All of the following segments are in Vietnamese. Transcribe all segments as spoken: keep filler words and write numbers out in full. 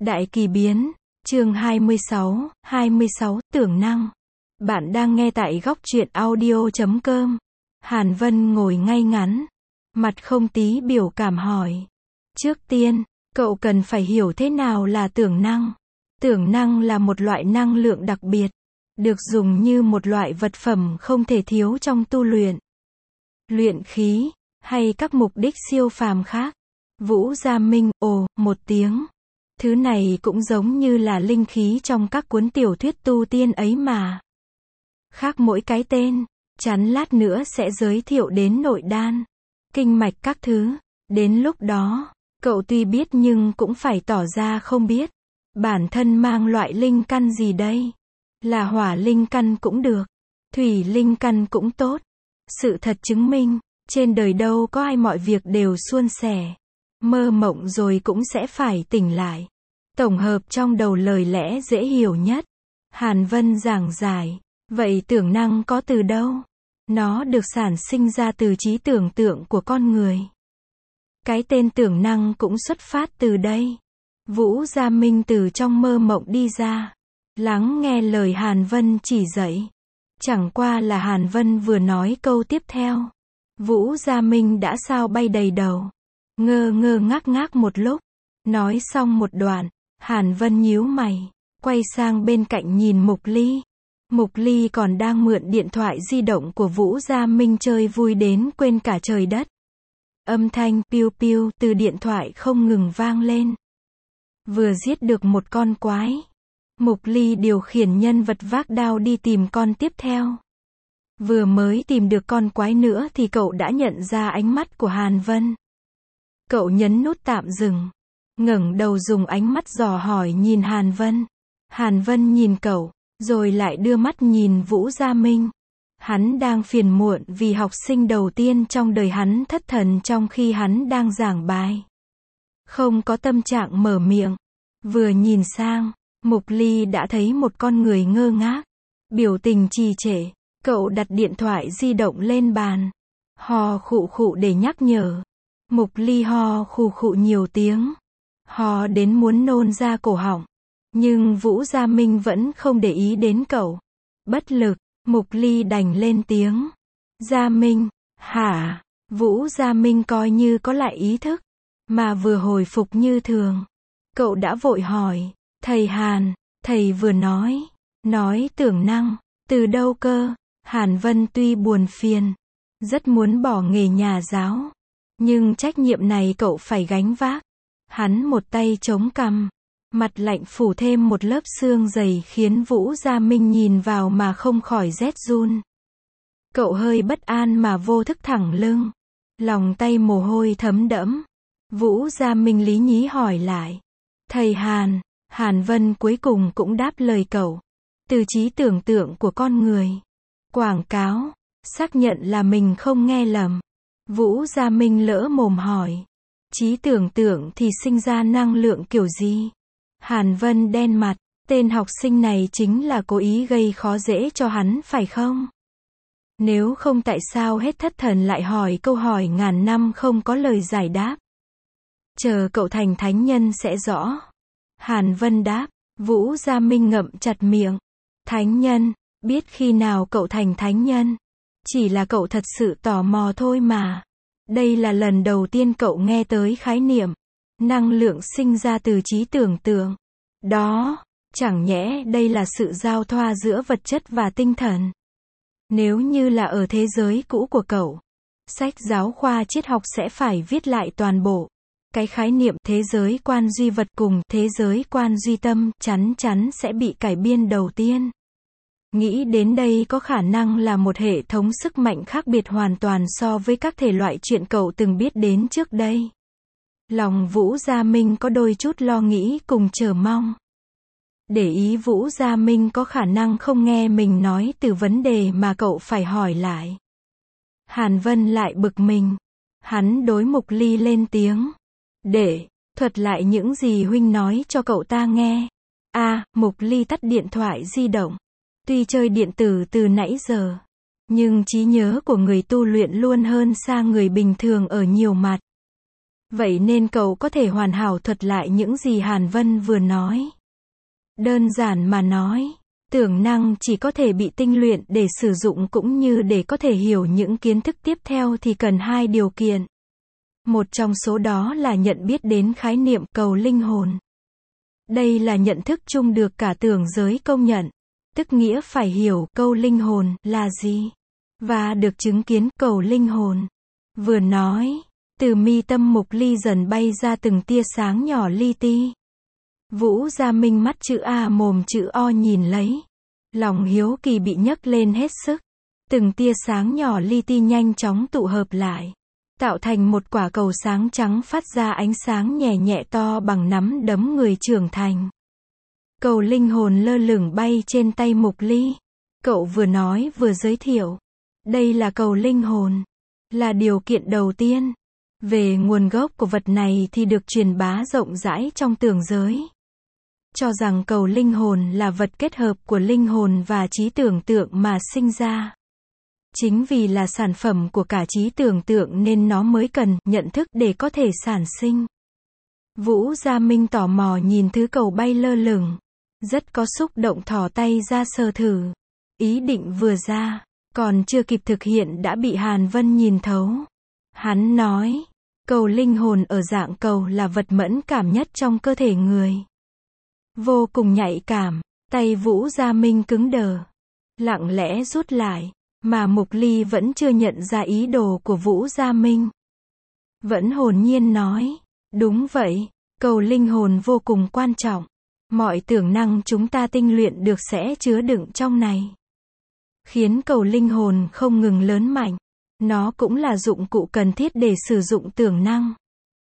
Đại kỳ biến, chương hai mươi sáu, hai mươi sáu, tưởng năng. Bạn đang nghe tại góc truyện audio chấm com. Hàn Vân ngồi ngay ngắn, mặt không tí biểu cảm hỏi. Trước tiên, cậu cần phải hiểu thế nào là tưởng năng. Tưởng năng là một loại năng lượng đặc biệt, được dùng như một loại vật phẩm không thể thiếu trong tu luyện, luyện khí, hay các mục đích siêu phàm khác. Vũ Gia Minh, ồ, một tiếng. Thứ này cũng giống như là linh khí trong các cuốn tiểu thuyết tu tiên ấy mà. Khác mỗi cái tên, chắn lát nữa sẽ giới thiệu đến nội đan, kinh mạch các thứ. Đến lúc đó, cậu tuy biết nhưng cũng phải tỏ ra không biết. Bản thân mang loại linh căn gì đây? Là hỏa linh căn cũng được, thủy linh căn cũng tốt. Sự thật chứng minh, trên đời đâu có ai mọi việc đều suôn sẻ. Mơ mộng rồi cũng sẽ phải tỉnh lại. Tổng hợp trong đầu lời lẽ dễ hiểu nhất. Hàn Vân giảng giải. Vậy tưởng năng có từ đâu? Nó được sản sinh ra từ trí tưởng tượng của con người. Cái tên tưởng năng cũng xuất phát từ đây. Vũ Gia Minh từ trong mơ mộng đi ra, lắng nghe lời Hàn Vân chỉ dạy. Chẳng qua là Hàn Vân vừa nói câu tiếp theo, Vũ Gia Minh đã sao bay đầy đầu, ngơ ngơ ngác ngác một lúc. Nói xong một đoạn, Hàn Vân nhíu mày, quay sang bên cạnh nhìn Mục Ly. Mục Ly còn đang mượn điện thoại di động của Vũ Gia Minh chơi vui đến quên cả trời đất. Âm thanh piu piu từ điện thoại không ngừng vang lên. Vừa giết được một con quái, Mục Ly điều khiển nhân vật vác đao đi tìm con tiếp theo. Vừa mới tìm được con quái nữa thì cậu đã nhận ra ánh mắt của Hàn Vân. Cậu nhấn nút tạm dừng, ngẩng đầu dùng ánh mắt dò hỏi nhìn Hàn Vân. Hàn Vân nhìn cậu, rồi lại đưa mắt nhìn Vũ Gia Minh. Hắn đang phiền muộn vì học sinh đầu tiên trong đời hắn thất thần trong khi hắn đang giảng bài. Không có tâm trạng mở miệng. Vừa nhìn sang, Mục Ly đã thấy một con người ngơ ngác, biểu tình trì trệ. Cậu đặt điện thoại di động lên bàn, hò khụ khụ để nhắc nhở. Mục Ly ho khụ khụ nhiều tiếng, hò đến muốn nôn ra cổ họng. Nhưng Vũ Gia Minh vẫn không để ý đến cậu. Bất lực, Mục Ly đành lên tiếng. Gia Minh, hả? Vũ Gia Minh coi như có lại ý thức, mà vừa hồi phục như thường. Cậu đã vội hỏi, thầy Hàn, thầy vừa nói, nói tưởng năng, từ đâu cơ? Hàn Vân tuy buồn phiền, rất muốn bỏ nghề nhà giáo, nhưng trách nhiệm này cậu phải gánh vác. Hắn một tay chống cằm, mặt lạnh phủ thêm một lớp xương dày khiến Vũ Gia Minh nhìn vào mà không khỏi rét run. Cậu hơi bất an mà vô thức thẳng lưng, lòng tay mồ hôi thấm đẫm. Vũ Gia Minh lý nhí hỏi lại, thầy Hàn. Hàn Vân cuối cùng cũng đáp lời cậu. Từ trí tưởng tượng của con người, quảng cáo, xác nhận là mình không nghe lầm. Vũ Gia Minh lỡ mồm hỏi, trí tưởng tượng thì sinh ra năng lượng kiểu gì? Hàn Vân đen mặt, tên học sinh này chính là cố ý gây khó dễ cho hắn phải không? Nếu không tại sao hết thất thần lại hỏi câu hỏi ngàn năm không có lời giải đáp? Chờ cậu thành thánh nhân sẽ rõ. Hàn Vân đáp. Vũ Gia Minh ngậm chặt miệng. Thánh nhân, biết khi nào cậu thành thánh nhân? Chỉ là cậu thật sự tò mò thôi mà. Đây là lần đầu tiên cậu nghe tới khái niệm năng lượng sinh ra từ trí tưởng tượng. Đó, chẳng nhẽ đây là sự giao thoa giữa vật chất và tinh thần? Nếu như là ở thế giới cũ của cậu, sách giáo khoa triết học sẽ phải viết lại toàn bộ. Cái khái niệm thế giới quan duy vật cùng thế giới quan duy tâm chắn chắn sẽ bị cải biên đầu tiên. Nghĩ đến đây có khả năng là một hệ thống sức mạnh khác biệt hoàn toàn so với các thể loại chuyện cậu từng biết đến trước đây. Lòng Vũ Gia Minh có đôi chút lo nghĩ cùng chờ mong. Để ý Vũ Gia Minh có khả năng không nghe mình nói từ vấn đề mà cậu phải hỏi lại. Hàn Vân lại bực mình. Hắn đối Mục Ly lên tiếng. Để, thuật lại những gì huynh nói cho cậu ta nghe. A, à, Mục Ly tắt điện thoại di động. Tuy chơi điện tử từ nãy giờ, nhưng trí nhớ của người tu luyện luôn hơn xa người bình thường ở nhiều mặt. Vậy nên cậu có thể hoàn hảo thuật lại những gì Hàn Vân vừa nói. Đơn giản mà nói, tưởng năng chỉ có thể bị tinh luyện để sử dụng cũng như để có thể hiểu những kiến thức tiếp theo thì cần hai điều kiện. Một trong số đó là nhận biết đến khái niệm cầu linh hồn. Đây là nhận thức chung được cả tưởng giới công nhận, tức nghĩa phải hiểu câu linh hồn là gì, và được chứng kiến cầu linh hồn. Vừa nói, từ mi tâm Mục Ly dần bay ra từng tia sáng nhỏ li ti. Vũ Gia Minh mắt chữ A mồm chữ O nhìn lấy. Lòng hiếu kỳ bị nhấc lên hết sức. Từng tia sáng nhỏ li ti nhanh chóng tụ hợp lại, tạo thành một quả cầu sáng trắng phát ra ánh sáng nhẹ nhẹ to bằng nắm đấm người trưởng thành. Cầu linh hồn lơ lửng bay trên tay Mục Ly. Cậu vừa nói vừa giới thiệu. Đây là cầu linh hồn, là điều kiện đầu tiên. Về nguồn gốc của vật này thì được truyền bá rộng rãi trong tưởng giới. Cho rằng cầu linh hồn là vật kết hợp của linh hồn và trí tưởng tượng mà sinh ra. Chính vì là sản phẩm của cả trí tưởng tượng nên nó mới cần nhận thức để có thể sản sinh. Vũ Gia Minh tò mò nhìn thứ cầu bay lơ lửng. Rất có xúc động thò tay ra sờ thử. Ý định vừa ra, còn chưa kịp thực hiện đã bị Hàn Vân nhìn thấu. Hắn nói, cầu linh hồn ở dạng cầu là vật mẫn cảm nhất trong cơ thể người. Vô cùng nhạy cảm, tay Vũ Gia Minh cứng đờ. Lặng lẽ rút lại, mà Mục Ly vẫn chưa nhận ra ý đồ của Vũ Gia Minh. Vẫn hồn nhiên nói, đúng vậy, cầu linh hồn vô cùng quan trọng. Mọi tưởng năng chúng ta tinh luyện được sẽ chứa đựng trong này. Khiến cầu linh hồn không ngừng lớn mạnh. Nó cũng là dụng cụ cần thiết để sử dụng tưởng năng.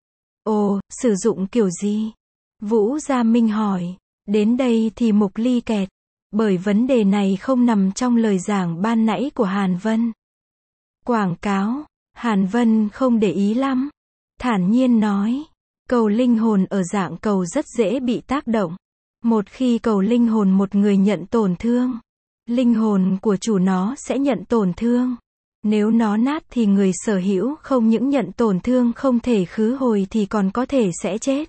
Ồ, sử dụng kiểu gì? Vũ Gia Minh hỏi. Đến đây thì Mục Ly kẹt. Bởi vấn đề này không nằm trong lời giảng ban nãy của Hàn Vân. Quảng cáo, Hàn Vân không để ý lắm. Thản nhiên nói, cầu linh hồn ở dạng cầu rất dễ bị tác động. Một khi cầu linh hồn một người nhận tổn thương, linh hồn của chủ nó sẽ nhận tổn thương. Nếu nó nát thì người sở hữu không những nhận tổn thương không thể khứ hồi thì còn có thể sẽ chết.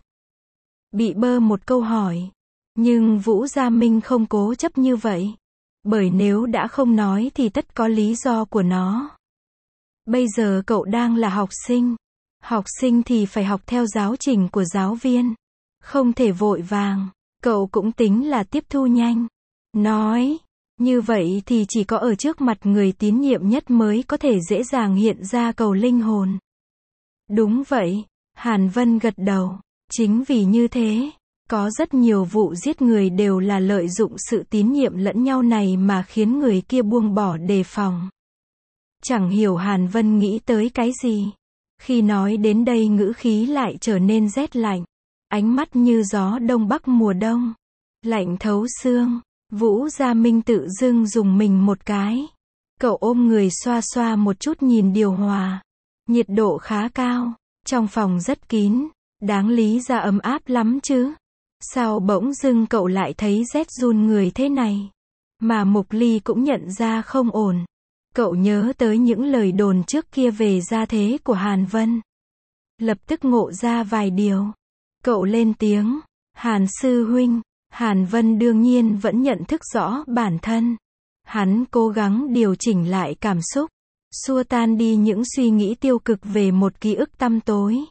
Bị bơ một câu hỏi. Nhưng Vũ Gia Minh không cố chấp như vậy. Bởi nếu đã không nói thì tất có lý do của nó. Bây giờ cậu đang là học sinh. Học sinh thì phải học theo giáo trình của giáo viên. Không thể vội vàng. Cậu cũng tính là tiếp thu nhanh. Nói, như vậy thì chỉ có ở trước mặt người tín nhiệm nhất mới có thể dễ dàng hiện ra cầu linh hồn. Đúng vậy, Hàn Vân gật đầu. Chính vì như thế, có rất nhiều vụ giết người đều là lợi dụng sự tín nhiệm lẫn nhau này mà khiến người kia buông bỏ đề phòng. Chẳng hiểu Hàn Vân nghĩ tới cái gì. Khi nói đến đây ngữ khí lại trở nên rét lạnh. Ánh mắt như gió đông bắc mùa đông. Lạnh thấu xương. Vũ Gia Minh tự dưng dùng mình một cái. Cậu ôm người xoa xoa một chút nhìn điều hòa. Nhiệt độ khá cao. Trong phòng rất kín. Đáng lý ra ấm áp lắm chứ. Sao bỗng dưng cậu lại thấy rét run người thế này? Mà Mục Ly cũng nhận ra không ổn. Cậu nhớ tới những lời đồn trước kia về gia thế của Hàn Vân. Lập tức ngộ ra vài điều. Cậu lên tiếng. Hàn sư huynh. Hàn Vân đương nhiên vẫn nhận thức rõ bản thân. Hắn cố gắng điều chỉnh lại cảm xúc. Xua tan đi những suy nghĩ tiêu cực về một ký ức tăm tối.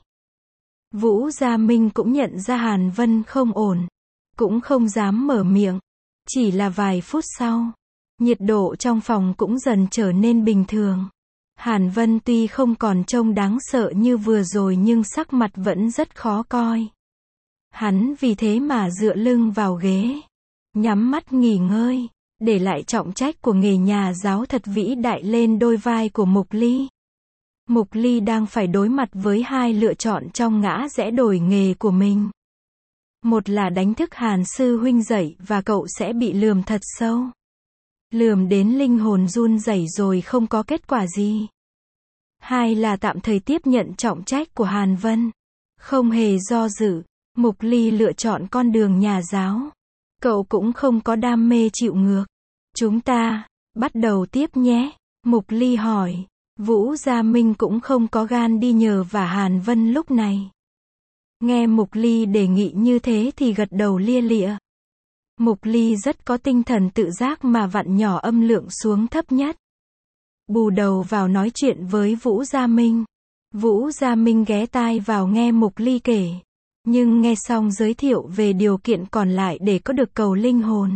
Vũ Gia Minh cũng nhận ra Hàn Vân không ổn. Cũng không dám mở miệng. Chỉ là vài phút sau. Nhiệt độ trong phòng cũng dần trở nên bình thường. Hàn Vân tuy không còn trông đáng sợ như vừa rồi nhưng sắc mặt vẫn rất khó coi. Hắn vì thế mà dựa lưng vào ghế. Nhắm mắt nghỉ ngơi. Để lại trọng trách của nghề nhà giáo thật vĩ đại lên đôi vai của Mục Ly. Mục Ly đang phải đối mặt với hai lựa chọn trong ngã rẽ đổi nghề của mình. Một là đánh thức Hàn sư huynh dậy và cậu sẽ bị lườm thật sâu. Lườm đến linh hồn run rẩy rồi không có kết quả gì. Hai là tạm thời tiếp nhận trọng trách của Hàn Vân. Không hề do dự, Mục Ly lựa chọn con đường nhà giáo. Cậu cũng không có đam mê chịu ngược. Chúng ta, bắt đầu tiếp nhé. Mục Ly hỏi. Vũ Gia Minh cũng không có gan đi nhờ vả Hàn Vân lúc này. Nghe Mục Ly đề nghị như thế thì gật đầu lia lịa. Mục Ly rất có tinh thần tự giác mà vặn nhỏ âm lượng xuống thấp nhất. Bù đầu vào nói chuyện với Vũ Gia Minh. Vũ Gia Minh ghé tai vào nghe Mục Ly kể. Nhưng nghe xong giới thiệu về điều kiện còn lại để có được cầu linh hồn.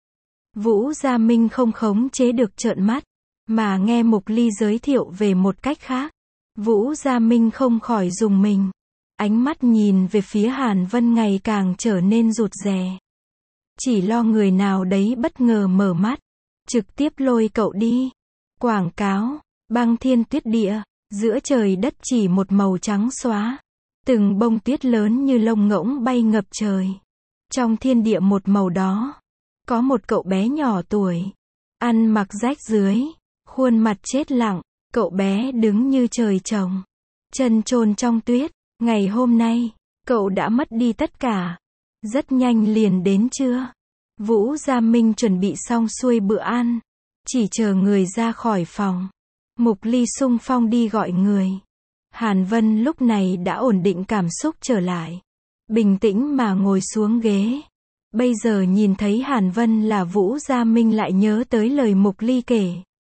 Vũ Gia Minh không khống chế được trợn mắt, mà nghe Mục Ly giới thiệu về một cách khác. Vũ Gia Minh không khỏi rùng mình. Ánh mắt nhìn về phía Hàn Vân ngày càng trở nên rụt rè. Chỉ lo người nào đấy bất ngờ mở mắt, trực tiếp lôi cậu đi. Quảng cáo, băng thiên tuyết địa, giữa trời đất chỉ một màu trắng xóa. Từng bông tuyết lớn như lông ngỗng bay ngập trời. Trong thiên địa một màu đó, có một cậu bé nhỏ tuổi, ăn mặc rách rưới, khuôn mặt chết lặng, cậu bé đứng như trời trồng, chân chôn trong tuyết. Ngày hôm nay, cậu đã mất đi tất cả. Rất nhanh liền đến trưa. Vũ Gia Minh chuẩn bị xong xuôi bữa ăn, chỉ chờ người ra khỏi phòng. Mục Ly xung phong đi gọi người. Hàn Vân lúc này đã ổn định cảm xúc trở lại, bình tĩnh mà ngồi xuống ghế. Bây giờ nhìn thấy Hàn Vân là Vũ Gia Minh lại nhớ tới lời Mục Ly kể.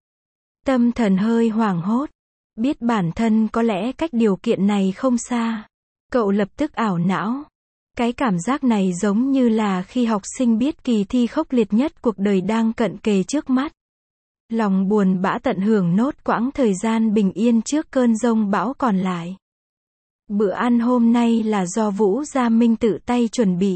Tâm thần hơi hoảng hốt, biết bản thân có lẽ cách điều kiện này không xa. Cậu lập tức ảo não. Cái cảm giác này giống như là khi học sinh biết kỳ thi khốc liệt nhất cuộc đời đang cận kề trước mắt. Lòng buồn bã tận hưởng nốt quãng thời gian bình yên trước cơn giông bão còn lại. Bữa ăn hôm nay là do Vũ Gia Minh tự tay chuẩn bị.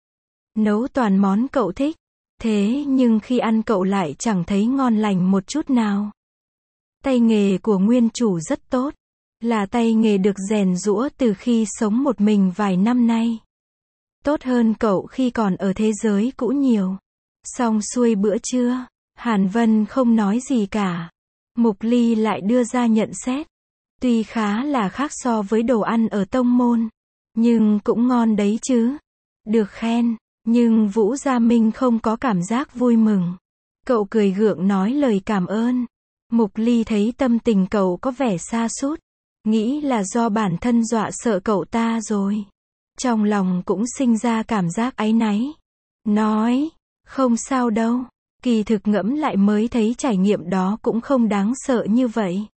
Nấu toàn món cậu thích. Thế nhưng khi ăn cậu lại chẳng thấy ngon lành một chút nào. Tay nghề của nguyên chủ rất tốt. Là tay nghề được rèn giũa từ khi sống một mình vài năm nay. Tốt hơn cậu khi còn ở thế giới cũ nhiều. Xong xuôi bữa trưa, Hàn Vân không nói gì cả. Mục Ly lại đưa ra nhận xét. Tuy khá là khác so với đồ ăn ở tông môn, nhưng cũng ngon đấy chứ. Được khen, nhưng Vũ Gia Minh không có cảm giác vui mừng. Cậu cười gượng nói lời cảm ơn. Mục Ly thấy tâm tình cậu có vẻ sa sút, nghĩ là do bản thân dọa sợ cậu ta rồi. Trong lòng cũng sinh ra cảm giác áy náy. Nói, không sao đâu. Kỳ thực ngẫm lại mới thấy trải nghiệm đó cũng không đáng sợ như vậy.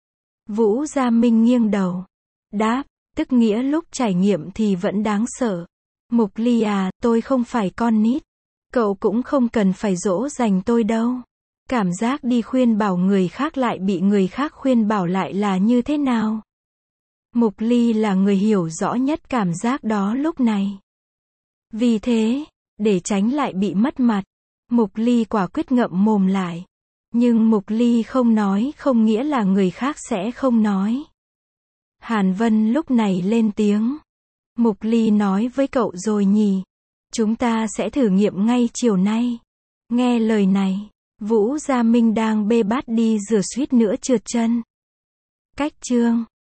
Vũ Gia Minh nghiêng đầu. Đáp, tức nghĩa lúc trải nghiệm thì vẫn đáng sợ. Mục Ly à, tôi không phải con nít. Cậu cũng không cần phải dỗ dành tôi đâu. Cảm giác đi khuyên bảo người khác lại bị người khác khuyên bảo lại là như thế nào? Mục Ly là người hiểu rõ nhất cảm giác đó lúc này. Vì thế, để tránh lại bị mất mặt, Mục Ly quả quyết ngậm mồm lại. Nhưng Mục Ly không nói không nghĩa là người khác sẽ không nói. Hàn Vân lúc này lên tiếng. Mục Ly nói với cậu rồi nhỉ? Chúng ta sẽ thử nghiệm ngay chiều nay. Nghe lời này, Vũ Gia Minh đang bê bát đi rửa suýt nữa trượt chân. Cách chương